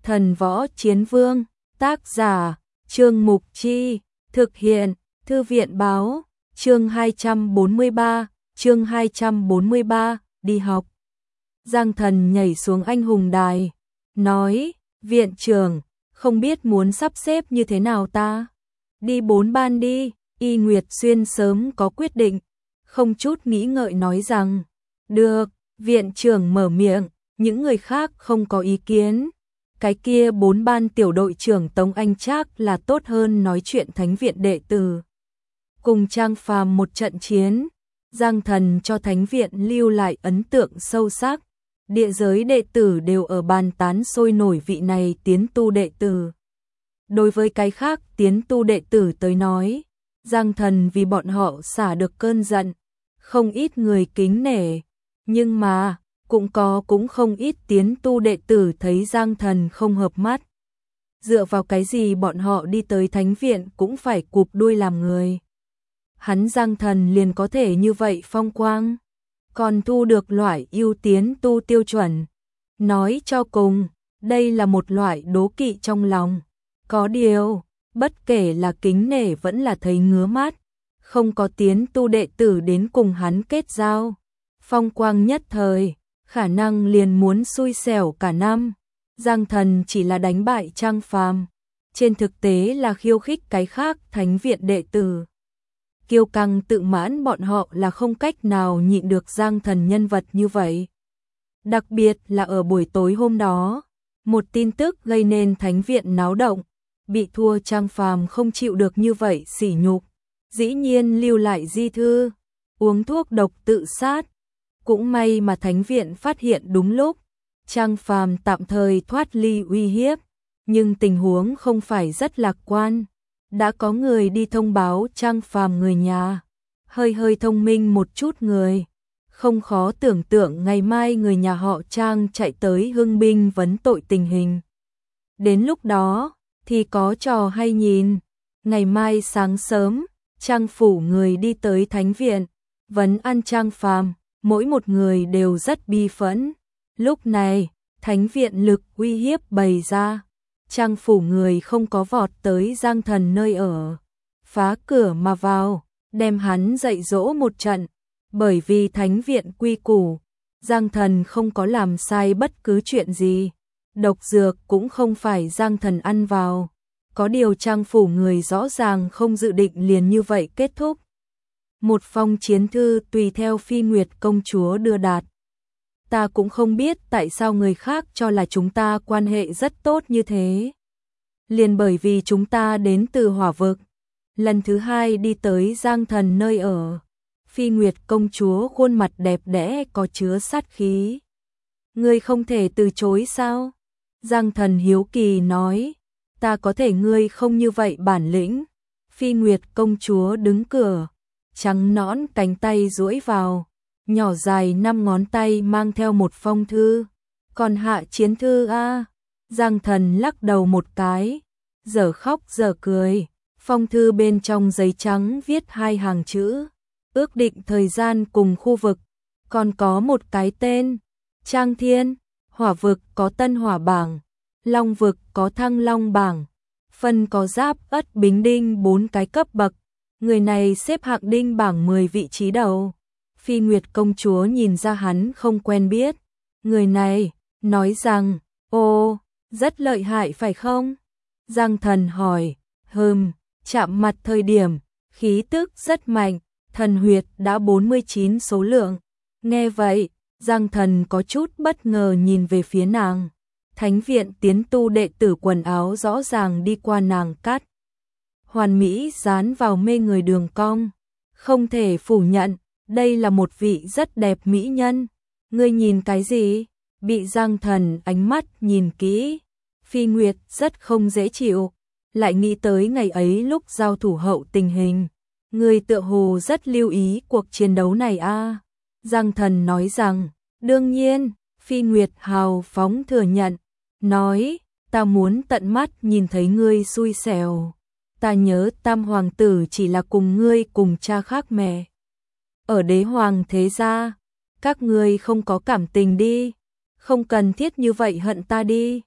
Thần Võ Chiến Vương, tác giả, Trương Mục Chi, thực hiện, Thư viện Báo, chương 243, đi học. Giang Thần nhảy xuống anh hùng đài, nói, viện trưởng, không biết muốn sắp xếp như thế nào ta? Đi 4 ban đi, Y Nguyệt Xuyên sớm có quyết định, không chút nghĩ ngợi nói rằng, được, viện trưởng mở miệng, những người khác không có ý kiến. Cái kia 4 ban tiểu đội trưởng Tống Anh Trác là tốt hơn nói chuyện thánh viện đệ tử. Cùng Trang Phàm một trận chiến, Giang Thần cho thánh viện lưu lại ấn tượng sâu sắc. Địa giới đệ tử đều ở bàn tán sôi nổi vị này tiến tu đệ tử. Đối với cái khác tiến tu đệ tử tới nói, Giang Thần vì bọn họ xả được cơn giận, không ít người kính nể, nhưng mà cũng không ít tiến tu đệ tử thấy Giang Thần không hợp mắt. Dựa vào cái gì bọn họ đi tới thánh viện cũng phải cụp đuôi làm người. Hắn Giang Thần liền có thể như vậy phong quang, còn thu được loại ưu tiến tu tiêu chuẩn. Nói cho cùng, đây là một loại đố kỵ trong lòng. Có điều, bất kể là kính nể vẫn là thấy ngứa mắt, không có tiến tu đệ tử đến cùng hắn kết giao. Phong quang nhất thời, khả năng liền muốn xui xẻo cả năm. Giang Thần chỉ là đánh bại Trang Phàm, trên thực tế là khiêu khích cái khác thánh viện đệ tử. Kiêu căng tự mãn bọn họ là không cách nào nhịn được Giang Thần nhân vật như vậy. Đặc biệt là ở buổi tối hôm đó, một tin tức gây nên thánh viện náo động, bị thua Trang Phàm không chịu được như vậy sỉ nhục, dĩ nhiên lưu lại di thư, uống thuốc độc tự sát. Cũng may mà thánh viện phát hiện đúng lúc, Trang Phàm tạm thời thoát ly uy hiếp, nhưng tình huống không phải rất lạc quan. Đã có người đi thông báo Trang Phàm người nhà, hơi thông minh một chút người, không khó tưởng tượng ngày mai người nhà họ Trang chạy tới Hưng binh vấn tội tình hình. Đến lúc đó thì có trò hay nhìn. Ngày mai sáng sớm, Trang phủ người đi tới thánh viện, vấn an Trang Phàm, mỗi một người đều rất bi phẫn. Lúc này, thánh viện lực uy hiếp bày ra. Trang phủ người không có vọt tới Giang Thần nơi ở, phá cửa mà vào, đem hắn dạy dỗ một trận. Bởi vì thánh viện quy củ, Giang Thần không có làm sai bất cứ chuyện gì. Độc dược cũng không phải Giang Thần ăn vào. Có điều Trang phủ người rõ ràng không dự định liền như vậy kết thúc. Một phong chiến thư tùy theo Phi Nguyệt công chúa đưa đạt. Ta cũng không biết tại sao người khác cho là chúng ta quan hệ rất tốt như thế. Liền bởi vì chúng ta đến từ hỏa vực. Lần thứ hai đi tới Giang Thần nơi ở, Phi Nguyệt công chúa khuôn mặt đẹp đẽ có chứa sát khí. Ngươi không thể từ chối sao? Giang Thần hiếu kỳ nói, ta có thể, ngươi không như vậy bản lĩnh. Phi Nguyệt công chúa đứng cửa, trắng nõn cánh tay duỗi vào, nhỏ dài 5 ngón tay mang theo một phong thư. Còn hạ chiến thư a? Giang Thần lắc đầu một cái, dở khóc dở cười. Phong thư bên trong giấy trắng viết 2 hàng chữ, ước định thời gian cùng khu vực, còn có một cái tên, Trang Thiên. Hỏa vực có Tân Hỏa bảng, Long vực có Thăng Long bảng, phân có Giáp Ất Bính Đinh 4 cái cấp bậc. Người này xếp hạng đinh bảng 10 vị trí đầu. Phi Nguyệt công chúa nhìn ra hắn không quen biết. Người này, nói rằng, ô, rất lợi hại phải không? Giang Thần hỏi, chạm mặt thời điểm, khí tức rất mạnh, thần huyệt đã 49 số lượng. Nghe vậy, Giang Thần có chút bất ngờ nhìn về phía nàng. Thánh viện tiến tu đệ tử quần áo rõ ràng đi qua nàng cắt. Hoàn mỹ dán vào mê người đường cong. Không thể phủ nhận, đây là một vị rất đẹp mỹ nhân. Ngươi nhìn cái gì? Bị Giang Thần ánh mắt nhìn kỹ. Phi Nguyệt rất không dễ chịu. Lại nghĩ tới ngày ấy lúc giao thủ hậu tình hình. Ngươi tựa hồ rất lưu ý cuộc chiến đấu này a. Giang Thần nói rằng, đương nhiên. Phi Nguyệt hào phóng thừa nhận, nói, ta muốn tận mắt nhìn thấy ngươi xui xẻo. Ta nhớ Tam hoàng tử chỉ là cùng ngươi cùng cha khác mẹ. Ở Đế hoàng thế gia, các ngươi không có cảm tình đi, không cần thiết như vậy hận ta đi.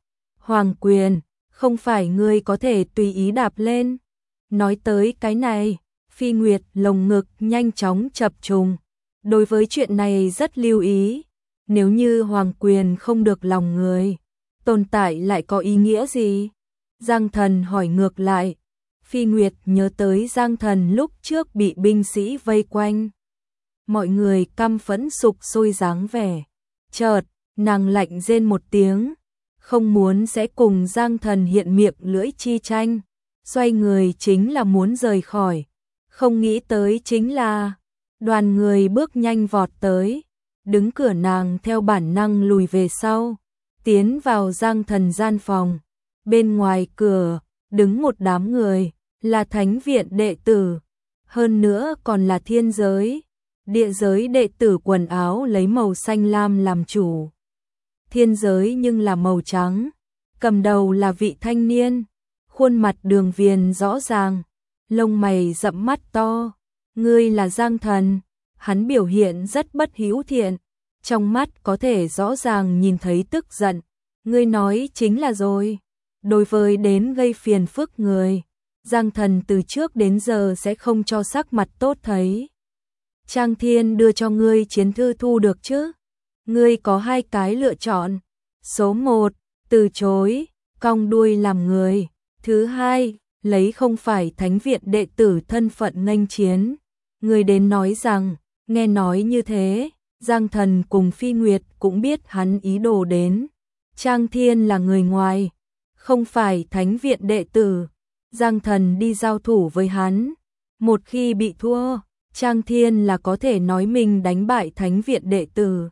Hoàng quyền, không phải ngươi có thể tùy ý đạp lên. Nói tới cái này, Phi Nguyệt lồng ngực nhanh chóng chập trùng. Đối với chuyện này rất lưu ý. Nếu như hoàng quyền không được lòng người, tồn tại lại có ý nghĩa gì? Giang Thần hỏi ngược lại. Phi Nguyệt nhớ tới Giang Thần lúc trước bị binh sĩ vây quanh. Mọi người căm phẫn sục sôi dáng vẻ. Chợt, nàng lạnh rên một tiếng, không muốn sẽ cùng Giang Thần hiện miệng lưỡi chi tranh. Xoay người chính là muốn rời khỏi. Không nghĩ tới chính là đoàn người bước nhanh vọt tới. Đứng cửa nàng theo bản năng lùi về sau, tiến vào Giang Thần gian phòng. Bên ngoài cửa, đứng một đám người, là thánh viện đệ tử, hơn nữa còn là thiên giới, địa giới đệ tử quần áo lấy màu xanh lam làm chủ. Thiên giới nhưng là màu trắng, cầm đầu là vị thanh niên, khuôn mặt đường viền rõ ràng, lông mày rậm mắt to. Ngươi là Giang Thần. Hắn biểu hiện rất bất hữu thiện, trong mắt có thể rõ ràng nhìn thấy tức giận. Ngươi nói chính là rồi. Đối với đến gây phiền phức người, Giang Thần từ trước đến giờ sẽ không cho sắc mặt tốt thấy. Trang Thiên đưa cho ngươi chiến thư thu được chứ? Ngươi có hai cái lựa chọn. Số 1, từ chối, cong đuôi làm người. Thứ hai, lấy không phải thánh viện đệ tử thân phận nghênh chiến. Ngươi đến nói rằng, nghe nói như thế, Giang Thần cùng Phi Nguyệt cũng biết hắn ý đồ đến. Trang Thiên là người ngoài, không phải thánh viện đệ tử. Giang Thần đi giao thủ với hắn. Một khi bị thua, Trang Thiên là có thể nói mình đánh bại thánh viện đệ tử.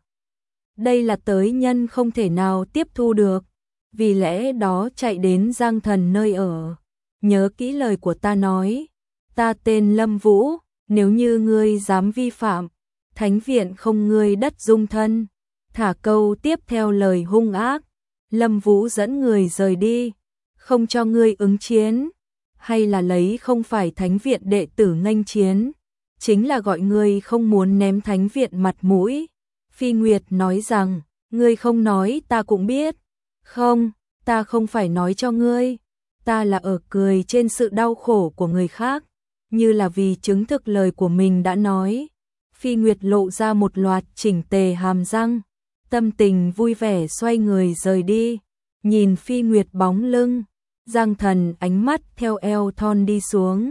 Đây là tới nhân không thể nào tiếp thu được. Vì lẽ đó chạy đến Giang Thần nơi ở. Nhớ kỹ lời của ta nói. Ta tên Lâm Vũ, nếu như ngươi dám vi phạm, thánh viện không ngươi đất dung thân. Thả câu tiếp theo lời hung ác. Lâm Vũ dẫn người rời đi, không cho ngươi ứng chiến, hay là lấy không phải thánh viện đệ tử nghênh chiến, chính là gọi ngươi không muốn ném thánh viện mặt mũi. Phi Nguyệt nói rằng, ngươi không nói ta cũng biết. Không, ta không phải nói cho ngươi, ta là ở cười trên sự đau khổ của người khác, như là vì chứng thực lời của mình đã nói. Phi Nguyệt lộ ra một loạt chỉnh tề hàm răng, tâm tình vui vẻ xoay người rời đi. Nhìn Phi Nguyệt bóng lưng, Giang Thần ánh mắt theo eo thon đi xuống,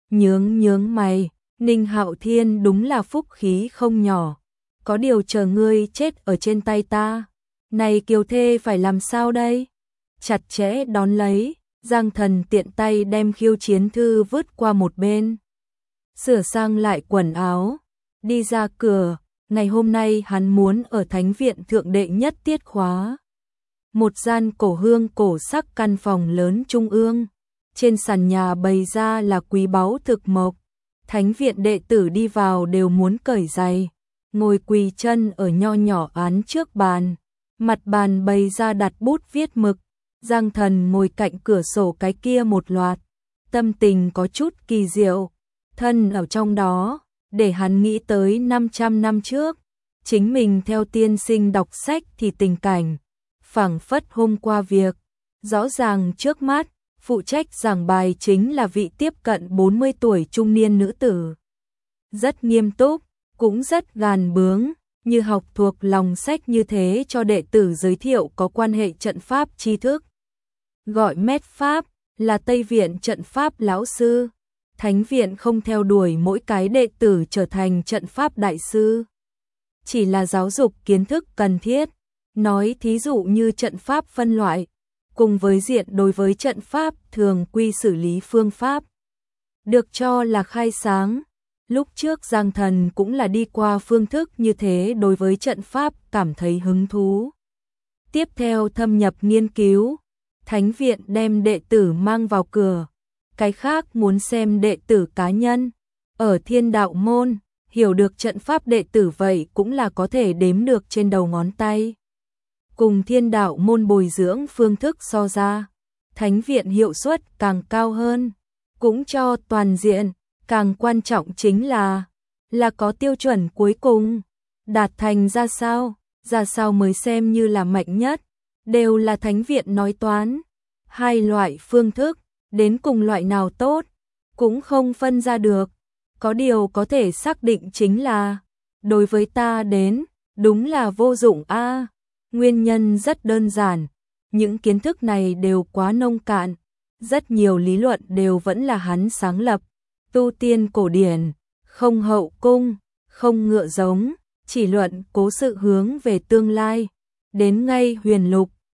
nhướng mày. Ninh Hạo Thiên đúng là phúc khí không nhỏ, có điều chờ ngươi chết ở trên tay ta. Này kiều thê phải làm sao đây? Chặt chẽ đón lấy, Giang Thần tiện tay đem khiêu chiến thư vứt qua một bên, sửa sang lại quần áo, đi ra cửa. Ngày hôm nay hắn muốn ở thánh viện thượng đệ nhất tiết khóa. Một gian cổ hương cổ sắc căn phòng lớn trung ương, trên sàn nhà bày ra là quý báu thực mộc. Thánh viện đệ tử đi vào đều muốn cởi giày, ngồi quỳ chân ở nho nhỏ án trước bàn. Mặt bàn bày ra đặt bút viết mực. Giang Thần ngồi cạnh cửa sổ cái kia một loạt, tâm tình có chút kỳ diệu, thân ở trong đó, để hắn nghĩ tới 500 năm trước, chính mình theo tiên sinh đọc sách thì tình cảnh phảng phất hôm qua việc. Rõ ràng trước mắt, phụ trách giảng bài chính là vị tiếp cận 40 tuổi trung niên nữ tử. Rất nghiêm túc, cũng rất gàn bướng, như học thuộc lòng sách như thế cho đệ tử giới thiệu có quan hệ trận pháp tri thức. Gọi Mét Pháp, là Tây Viện trận pháp lão sư. Thánh viện không theo đuổi mỗi cái đệ tử trở thành trận pháp đại sư, chỉ là giáo dục kiến thức cần thiết. Nói thí dụ như trận pháp phân loại, cùng với diện đối với trận pháp thường quy xử lý phương pháp, được cho là khai sáng. Lúc trước Giang Thần cũng là đi qua phương thức như thế đối với trận pháp cảm thấy hứng thú. Tiếp theo thâm nhập nghiên cứu, thánh viện đem đệ tử mang vào cửa. Cái khác muốn xem đệ tử cá nhân. Ở Thiên Đạo Môn, hiểu được trận pháp đệ tử vậy cũng là có thể đếm được trên đầu ngón tay. Cùng Thiên Đạo Môn bồi dưỡng phương thức so ra, thánh viện hiệu suất càng cao hơn, cũng cho toàn diện. Càng quan trọng chính là có tiêu chuẩn cuối cùng, đạt thành ra sao mới xem như là mạnh nhất. đều là thánh viện nói toán. Hai loại phương thức, đến cùng loại nào tốt, cũng không phân ra được. Có điều có thể xác định chính là, đối với ta đến, đúng là vô dụng a. Nguyên nhân rất đơn giản, những kiến thức này đều quá nông cạn, rất nhiều lý luận đều vẫn là hắn sáng lập. Tu tiên cổ điển, không hậu cung, không ngựa giống, chỉ luận cố sự hướng về tương lai. Đến ngay huyền lục,